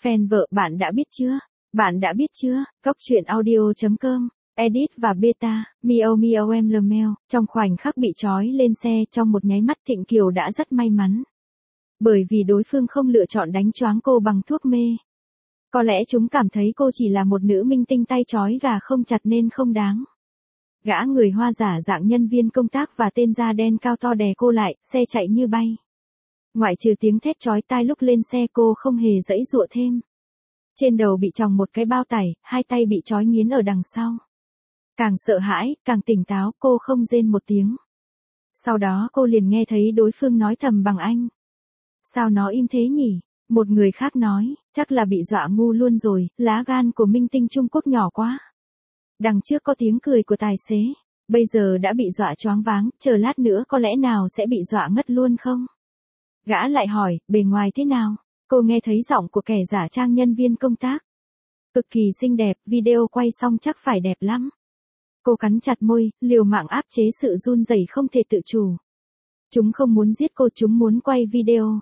Fan vợ bạn đã biết chưa? Bạn đã biết chưa? Cốc truyện audio.com, edit và beta, Miao Miao em Lemel, trong khoảnh khắc bị trói lên xe trong một nháy mắt Thịnh Kiều đã rất may mắn. Bởi vì đối phương không lựa chọn đánh choáng cô bằng thuốc mê. Có lẽ chúng cảm thấy cô chỉ là một nữ minh tinh tay trói gà không chặt nên không đáng. Gã người Hoa giả dạng nhân viên công tác và tên da đen cao to đè cô lại, xe chạy như bay. Ngoại trừ tiếng thét chói tai lúc lên xe cô không hề giãy giụa thêm. Trên đầu bị tròng một cái bao tải, hai tay bị trói nghiến ở đằng sau. Càng sợ hãi, càng tỉnh táo, cô không rên một tiếng. Sau đó cô liền nghe thấy đối phương nói thầm bằng Anh. Sao nó im thế nhỉ? Một người khác nói, chắc là bị dọa ngu luôn rồi, lá gan của minh tinh Trung Quốc nhỏ quá. Đằng trước có tiếng cười của tài xế, bây giờ đã bị dọa choáng váng, chờ lát nữa có lẽ nào sẽ bị dọa ngất luôn không? Gã lại hỏi, bề ngoài thế nào? Cô nghe thấy giọng của kẻ giả trang nhân viên công tác. Cực kỳ xinh đẹp, video quay xong chắc phải đẹp lắm. Cô cắn chặt môi, liều mạng áp chế sự run rẩy không thể tự chủ. Chúng không muốn giết cô, chúng muốn quay video.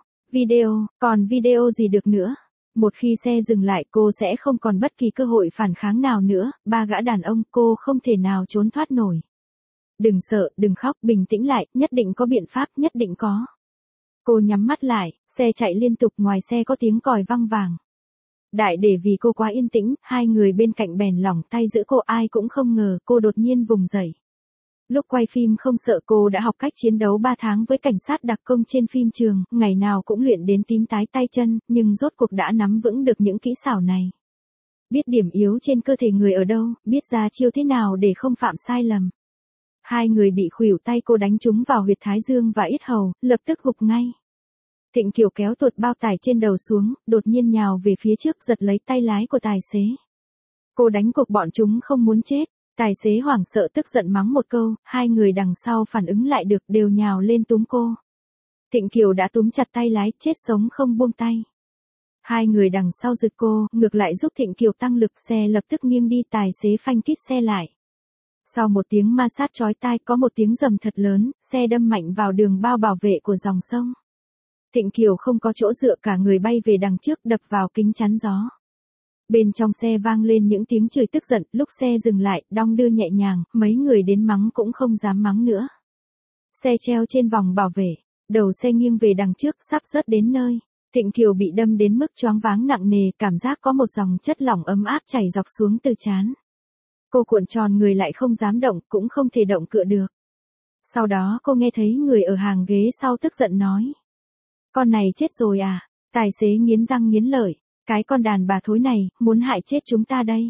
Còn video gì được nữa? Một khi xe dừng lại cô sẽ không còn bất kỳ cơ hội phản kháng nào nữa, ba gã đàn ông cô không thể nào trốn thoát nổi. Đừng sợ, đừng khóc, bình tĩnh lại, nhất định có biện pháp, nhất định có. Cô nhắm mắt lại, xe chạy liên tục, ngoài xe có tiếng còi vang vàng. Đại để vì cô quá yên tĩnh, hai người bên cạnh bèn lỏng tay giữ cô, ai cũng không ngờ cô đột nhiên vùng dậy. Lúc quay phim không sợ, cô đã học cách chiến đấu 3 tháng với cảnh sát đặc công trên phim trường, ngày nào cũng luyện đến tím tái tay chân, nhưng rốt cuộc đã nắm vững được những kỹ xảo này. Biết điểm yếu trên cơ thể người ở đâu, biết ra chiêu thế nào để không phạm sai lầm. Hai người bị khuỷu tay cô đánh trúng vào huyệt thái dương và yết hầu, lập tức gục ngay. Thịnh Kiều kéo tuột bao tải trên đầu xuống, đột nhiên nhào về phía trước giật lấy tay lái của tài xế. Cô đánh cuộc bọn chúng không muốn chết. Tài xế hoảng sợ tức giận mắng một câu, hai người đằng sau phản ứng lại được đều nhào lên túm cô. Thịnh Kiều đã túm chặt tay lái, chết sống không buông tay. Hai người đằng sau giật cô, ngược lại giúp Thịnh Kiều tăng lực, xe lập tức nghiêng đi, tài xế phanh kít xe lại. Sau một tiếng ma sát chói tai có một tiếng rầm thật lớn, xe đâm mạnh vào đường bao bảo vệ của dòng sông. Thịnh Kiều không có chỗ dựa, cả người bay về đằng trước đập vào kính chắn gió. Bên trong xe vang lên những tiếng chửi tức giận, lúc xe dừng lại, đong đưa nhẹ nhàng, mấy người đến mắng cũng không dám mắng nữa. Xe treo trên vòng bảo vệ, đầu xe nghiêng về đằng trước, sắp rớt đến nơi. Thịnh Kiều bị đâm đến mức choáng váng nặng nề, cảm giác có một dòng chất lỏng ấm áp chảy dọc xuống từ trán. Cô cuộn tròn người lại không dám động, cũng không thể động cựa được. Sau đó cô nghe thấy người ở hàng ghế sau tức giận nói. Con này chết rồi à? Tài xế nghiến răng nghiến lợi. Cái con đàn bà thối này, muốn hại chết chúng ta đây.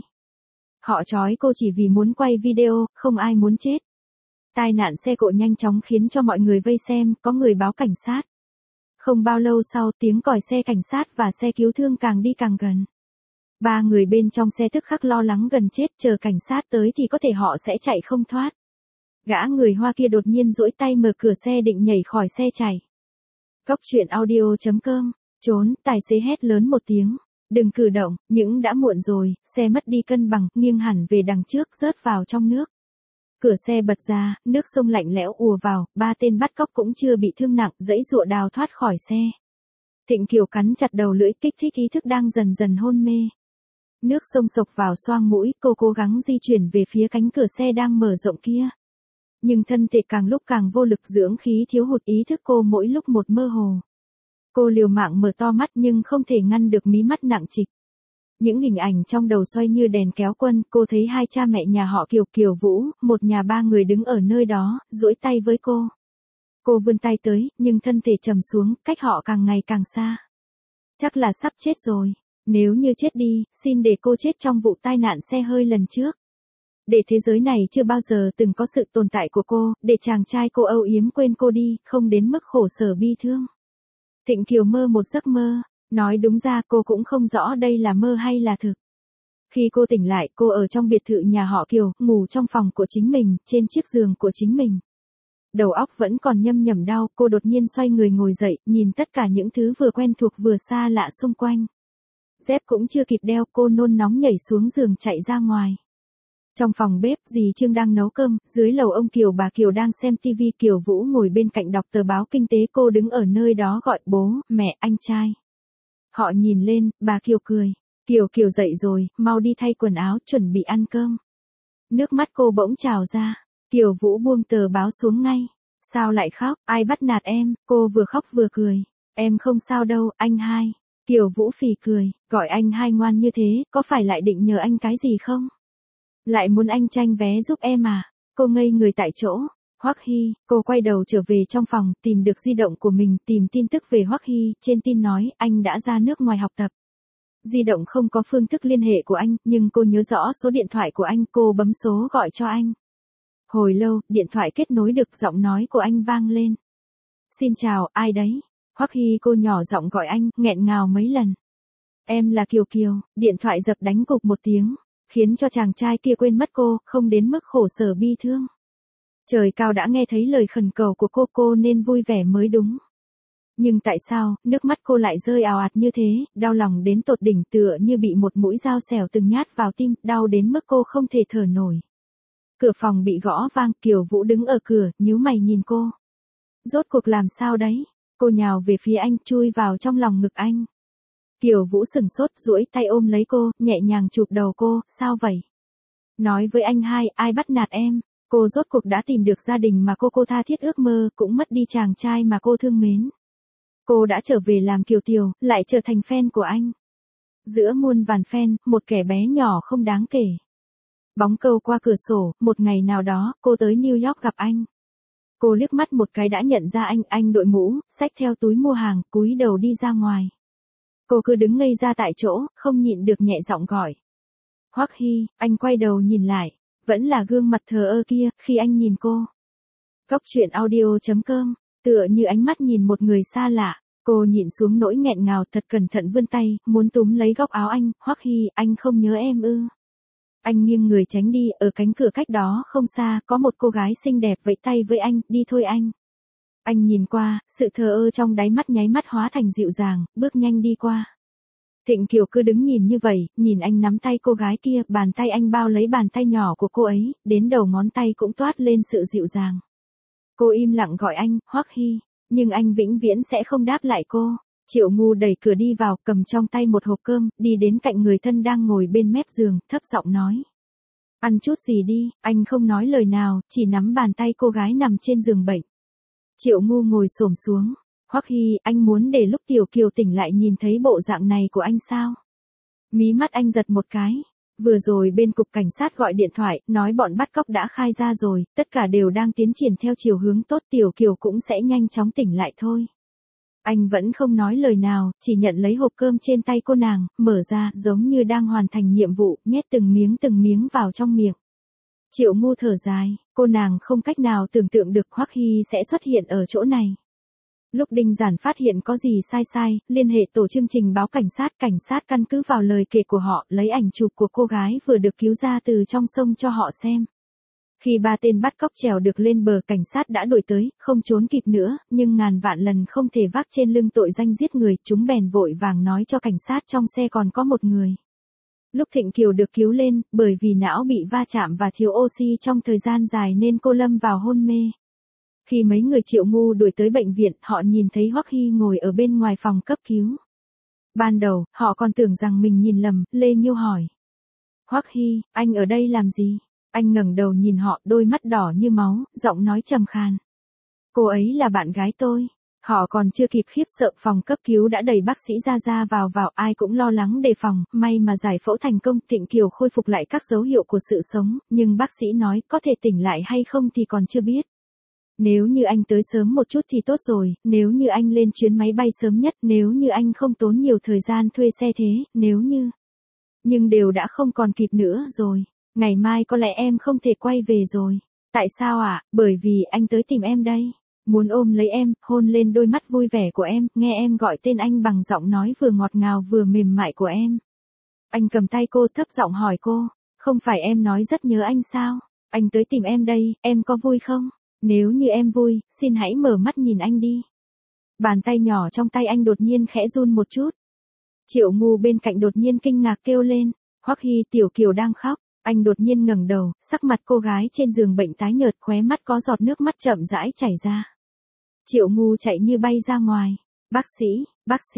Họ trói cô chỉ vì muốn quay video, không ai muốn chết. Tai nạn xe cộ nhanh chóng khiến cho mọi người vây xem, có người báo cảnh sát. Không bao lâu sau, tiếng còi xe cảnh sát và xe cứu thương càng đi càng gần. Ba người bên trong xe tức khắc lo lắng gần chết, chờ cảnh sát tới thì có thể họ sẽ chạy không thoát. Gã người Hoa kia đột nhiên duỗi tay mở cửa xe định nhảy khỏi xe chạy. Cốc truyện audio.com, trốn, tài xế hét lớn một tiếng. Đừng cử động, những đã muộn rồi, xe mất đi cân bằng, nghiêng hẳn về đằng trước, rớt vào trong nước. Cửa xe bật ra, nước sông lạnh lẽo ùa vào, ba tên bắt cóc cũng chưa bị thương nặng, giãy giụa đào thoát khỏi xe. Thịnh Kiều cắn chặt đầu lưỡi, kích thích ý thức đang dần dần hôn mê. Nước sông sộc vào xoang mũi, cô cố gắng di chuyển về phía cánh cửa xe đang mở rộng kia. Nhưng thân thể càng lúc càng vô lực, dưỡng khí thiếu hụt, ý thức cô mỗi lúc một mơ hồ. Cô liều mạng mở to mắt nhưng không thể ngăn được mí mắt nặng trịch. Những hình ảnh trong đầu xoay như đèn kéo quân, cô thấy hai cha mẹ nhà họ Kiều, Kiều Vũ, một nhà ba người đứng ở nơi đó, duỗi tay với cô. Cô vươn tay tới, nhưng thân thể trầm xuống, cách họ càng ngày càng xa. Chắc là sắp chết rồi. Nếu như chết đi, xin để cô chết trong vụ tai nạn xe hơi lần trước. Để thế giới này chưa bao giờ từng có sự tồn tại của cô, để chàng trai cô âu yếm quên cô đi, không đến mức khổ sở bi thương. Thịnh Kiều mơ một giấc mơ, nói đúng ra cô cũng không rõ đây là mơ hay là thực. Khi cô tỉnh lại, cô ở trong biệt thự nhà họ Kiều, ngủ trong phòng của chính mình, trên chiếc giường của chính mình. Đầu óc vẫn còn nhâm nhẩm đau, cô đột nhiên xoay người ngồi dậy, nhìn tất cả những thứ vừa quen thuộc vừa xa lạ xung quanh. Dép cũng chưa kịp đeo, cô nôn nóng nhảy xuống giường chạy ra ngoài. Trong phòng bếp, dì Trương đang nấu cơm, dưới lầu ông Kiều bà Kiều đang xem tivi, Kiều Vũ ngồi bên cạnh đọc tờ báo kinh tế, cô đứng ở nơi đó gọi bố, mẹ, anh trai. Họ nhìn lên, bà Kiều cười. Kiều Kiều dậy rồi, mau đi thay quần áo, chuẩn bị ăn cơm. Nước mắt cô bỗng trào ra. Kiều Vũ buông tờ báo xuống ngay. Sao lại khóc, ai bắt nạt em, cô vừa khóc vừa cười. Em không sao đâu, anh hai. Kiều Vũ phì cười, gọi anh hai ngoan như thế, có phải lại định nhờ anh cái gì không? Lại muốn anh tranh vé giúp em à? Cô ngây người tại chỗ. Hoắc Hy, cô quay đầu trở về trong phòng, tìm được di động của mình, tìm tin tức về Hoắc Hy, trên tin nói, anh đã ra nước ngoài học tập. Di động không có phương thức liên hệ của anh, nhưng cô nhớ rõ số điện thoại của anh, cô bấm số gọi cho anh. Hồi lâu, điện thoại kết nối được, giọng nói của anh vang lên. Xin chào, ai đấy? Hoắc Hy cô nhỏ giọng gọi anh, nghẹn ngào mấy lần. Em là Kiều Kiều, điện thoại dập đánh cục một tiếng, khiến cho chàng trai kia quên mất cô, không đến mức khổ sở bi thương. Trời cao đã nghe thấy lời khẩn cầu của cô nên vui vẻ mới đúng. Nhưng tại sao, nước mắt cô lại rơi ào ạt như thế, đau lòng đến tột đỉnh tựa như bị một mũi dao xẻo từng nhát vào tim, đau đến mức cô không thể thở nổi. Cửa phòng bị gõ vang, Kiều Vũ đứng ở cửa, nhíu mày nhìn cô. Rốt cuộc làm sao đấy? Cô nhào về phía anh, chui vào trong lòng ngực anh. Kiều Vũ sừng sốt, duỗi tay ôm lấy cô, nhẹ nhàng chụp đầu cô, sao vậy? Nói với anh hai, ai bắt nạt em? Cô rốt cuộc đã tìm được gia đình mà cô tha thiết ước mơ, cũng mất đi chàng trai mà cô thương mến. Cô đã trở về làm Kiều Tiều, lại trở thành fan của anh. Giữa muôn vàn fan, một kẻ bé nhỏ không đáng kể. Bóng câu qua cửa sổ, một ngày nào đó, cô tới New York gặp anh. Cô liếc mắt một cái đã nhận ra anh đội mũ, xách theo túi mua hàng, cúi đầu đi ra ngoài. Cô cứ đứng ngây ra tại chỗ, không nhịn được nhẹ giọng gọi. Hoắc Hy, anh quay đầu nhìn lại, vẫn là gương mặt thờ ơ kia, khi anh nhìn cô. Góc truyện audio.com, tựa như ánh mắt nhìn một người xa lạ, cô nhịn xuống nỗi nghẹn ngào thật cẩn thận vươn tay, muốn túm lấy góc áo anh, Hoắc Hy, anh không nhớ em ư. Anh nghiêng người tránh đi, ở cánh cửa cách đó không xa, có một cô gái xinh đẹp vẫy tay với anh, đi thôi anh. Anh nhìn qua, sự thờ ơ trong đáy mắt nháy mắt hóa thành dịu dàng, bước nhanh đi qua. Thịnh Kiều cứ đứng nhìn như vậy, nhìn anh nắm tay cô gái kia, bàn tay anh bao lấy bàn tay nhỏ của cô ấy, đến đầu ngón tay cũng toát lên sự dịu dàng. Cô im lặng gọi anh, Hoắc Hy, nhưng anh vĩnh viễn sẽ không đáp lại cô. Triệu Ngu đẩy cửa đi vào, cầm trong tay một hộp cơm, đi đến cạnh người thân đang ngồi bên mép giường, thấp giọng nói. Ăn chút gì đi, anh không nói lời nào, chỉ nắm bàn tay cô gái nằm trên giường bệnh. Triệu Ngu ngồi xổm xuống. Hoắc Hy, anh muốn để lúc Tiểu Kiều tỉnh lại nhìn thấy bộ dạng này của anh sao? Mí mắt anh giật một cái. Vừa rồi bên cục cảnh sát gọi điện thoại, nói bọn bắt cóc đã khai ra rồi, tất cả đều đang tiến triển theo chiều hướng tốt, Tiểu Kiều cũng sẽ nhanh chóng tỉnh lại thôi. Anh vẫn không nói lời nào, chỉ nhận lấy hộp cơm trên tay cô nàng, mở ra, giống như đang hoàn thành nhiệm vụ, nhét từng miếng vào trong miệng. Triệu Ngu thở dài, cô nàng không cách nào tưởng tượng được Hoắc Hy sẽ xuất hiện ở chỗ này. Lúc Đinh Giản phát hiện có gì sai, liên hệ tổ chương trình báo cảnh sát căn cứ vào lời kể của họ, lấy ảnh chụp của cô gái vừa được cứu ra từ trong sông cho họ xem. Khi ba tên bắt cóc trèo được lên bờ, cảnh sát đã đuổi tới, không trốn kịp nữa, nhưng ngàn vạn lần không thể vác trên lưng tội danh giết người, chúng bèn vội vàng nói cho cảnh sát trong xe còn có một người. Lúc Thịnh Kiều được cứu lên, bởi vì não bị va chạm và thiếu oxy trong thời gian dài nên cô lâm vào hôn mê. Khi mấy người Triệu Ngu đuổi tới bệnh viện, họ nhìn thấy Hoắc Hy ngồi ở bên ngoài phòng cấp cứu. Ban đầu, họ còn tưởng rằng mình nhìn lầm, Lê Nghiêu hỏi. Hoắc Hy, anh ở đây làm gì? Anh ngẩng đầu nhìn họ, đôi mắt đỏ như máu, giọng nói trầm khàn. Cô ấy là bạn gái tôi. Họ còn chưa kịp khiếp sợ, phòng cấp cứu đã đẩy bác sĩ ra vào, ai cũng lo lắng đề phòng, may mà giải phẫu thành công, Thịnh Kiều khôi phục lại các dấu hiệu của sự sống, nhưng bác sĩ nói có thể tỉnh lại hay không thì còn chưa biết. Nếu như anh tới sớm một chút thì tốt rồi, nếu như anh lên chuyến máy bay sớm nhất, nếu như anh không tốn nhiều thời gian thuê xe thế, nếu như... Nhưng đều đã không còn kịp nữa rồi, ngày mai có lẽ em không thể quay về rồi. Tại sao ạ? Bởi vì anh tới tìm em đây. Muốn ôm lấy em, hôn lên đôi mắt vui vẻ của em, nghe em gọi tên anh bằng giọng nói vừa ngọt ngào vừa mềm mại của em. Anh cầm tay cô thấp giọng hỏi cô, không phải em nói rất nhớ anh sao? Anh tới tìm em đây, em có vui không? Nếu như em vui, xin hãy mở mắt nhìn anh đi. Bàn tay nhỏ trong tay anh đột nhiên khẽ run một chút. Triệu Ngu bên cạnh đột nhiên kinh ngạc kêu lên, Hoắc Hy, Tiểu Kiều đang khóc. Anh đột nhiên ngẩng đầu, sắc mặt cô gái trên giường bệnh tái nhợt, khóe mắt có giọt nước mắt chậm rãi chảy ra. Triệu Ngu chạy như bay ra ngoài. Bác sĩ,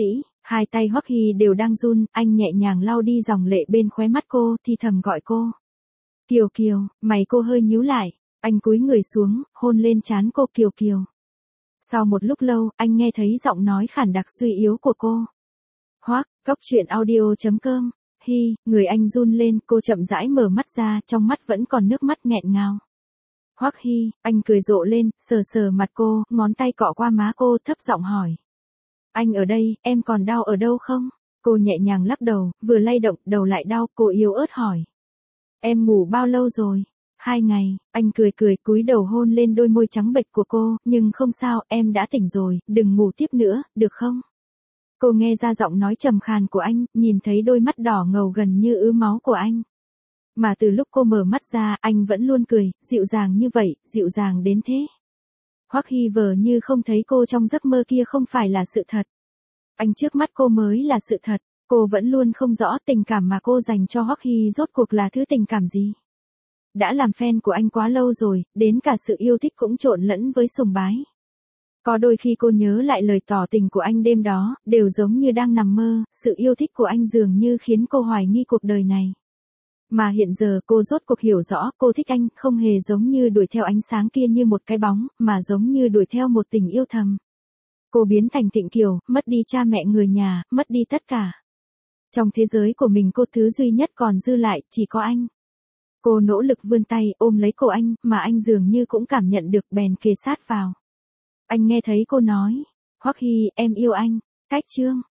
Hai tay Hoắc Hy đều đang run, anh nhẹ nhàng lau đi dòng lệ bên khóe mắt cô, thì thầm gọi cô. Kiều Kiều, mày cô hơi nhíu lại, anh cúi người xuống, hôn lên trán cô. Kiều Kiều. Sau một lúc lâu, anh nghe thấy giọng nói khản đặc suy yếu của cô. Hoắc, Cốc Truyện Audio.com. Hi, người anh run lên, cô chậm rãi mở mắt ra, trong mắt vẫn còn nước mắt nghẹn ngào. Hoắc Hy, anh cười rộ lên, sờ sờ mặt cô, ngón tay cọ qua má cô, thấp giọng hỏi. Anh ở đây, em còn đau ở đâu không? Cô nhẹ nhàng lắc đầu, vừa lay động, đầu lại đau, cô yếu ớt hỏi. Em ngủ bao lâu rồi? 2 ngày, anh cười cười cúi đầu hôn lên đôi môi trắng bệch của cô, nhưng không sao, em đã tỉnh rồi, đừng ngủ tiếp nữa, được không? Cô nghe ra giọng nói trầm khàn của anh, nhìn thấy đôi mắt đỏ ngầu gần như ứ máu của anh. Mà từ lúc cô mở mắt ra, anh vẫn luôn cười, dịu dàng như vậy, dịu dàng đến thế. Hoắc Hy vờ như không thấy cô trong giấc mơ kia không phải là sự thật. Anh trước mắt cô mới là sự thật, cô vẫn luôn không rõ tình cảm mà cô dành cho Hoắc Hy rốt cuộc là thứ tình cảm gì. Đã làm fan của anh quá lâu rồi, đến cả sự yêu thích cũng trộn lẫn với sùng bái. Có đôi khi cô nhớ lại lời tỏ tình của anh đêm đó, đều giống như đang nằm mơ, sự yêu thích của anh dường như khiến cô hoài nghi cuộc đời này. Mà hiện giờ cô rốt cuộc hiểu rõ, cô thích anh, không hề giống như đuổi theo ánh sáng kia như một cái bóng, mà giống như đuổi theo một tình yêu thầm. Cô biến thành Thịnh Kiều, mất đi cha mẹ người nhà, mất đi tất cả. Trong thế giới của mình cô thứ duy nhất còn dư lại, chỉ có anh. Cô nỗ lực vươn tay, ôm lấy cổ anh, mà anh dường như cũng cảm nhận được bèn kề sát vào. Anh nghe thấy cô nói, Hoắc Hy, em yêu anh. Cách chương.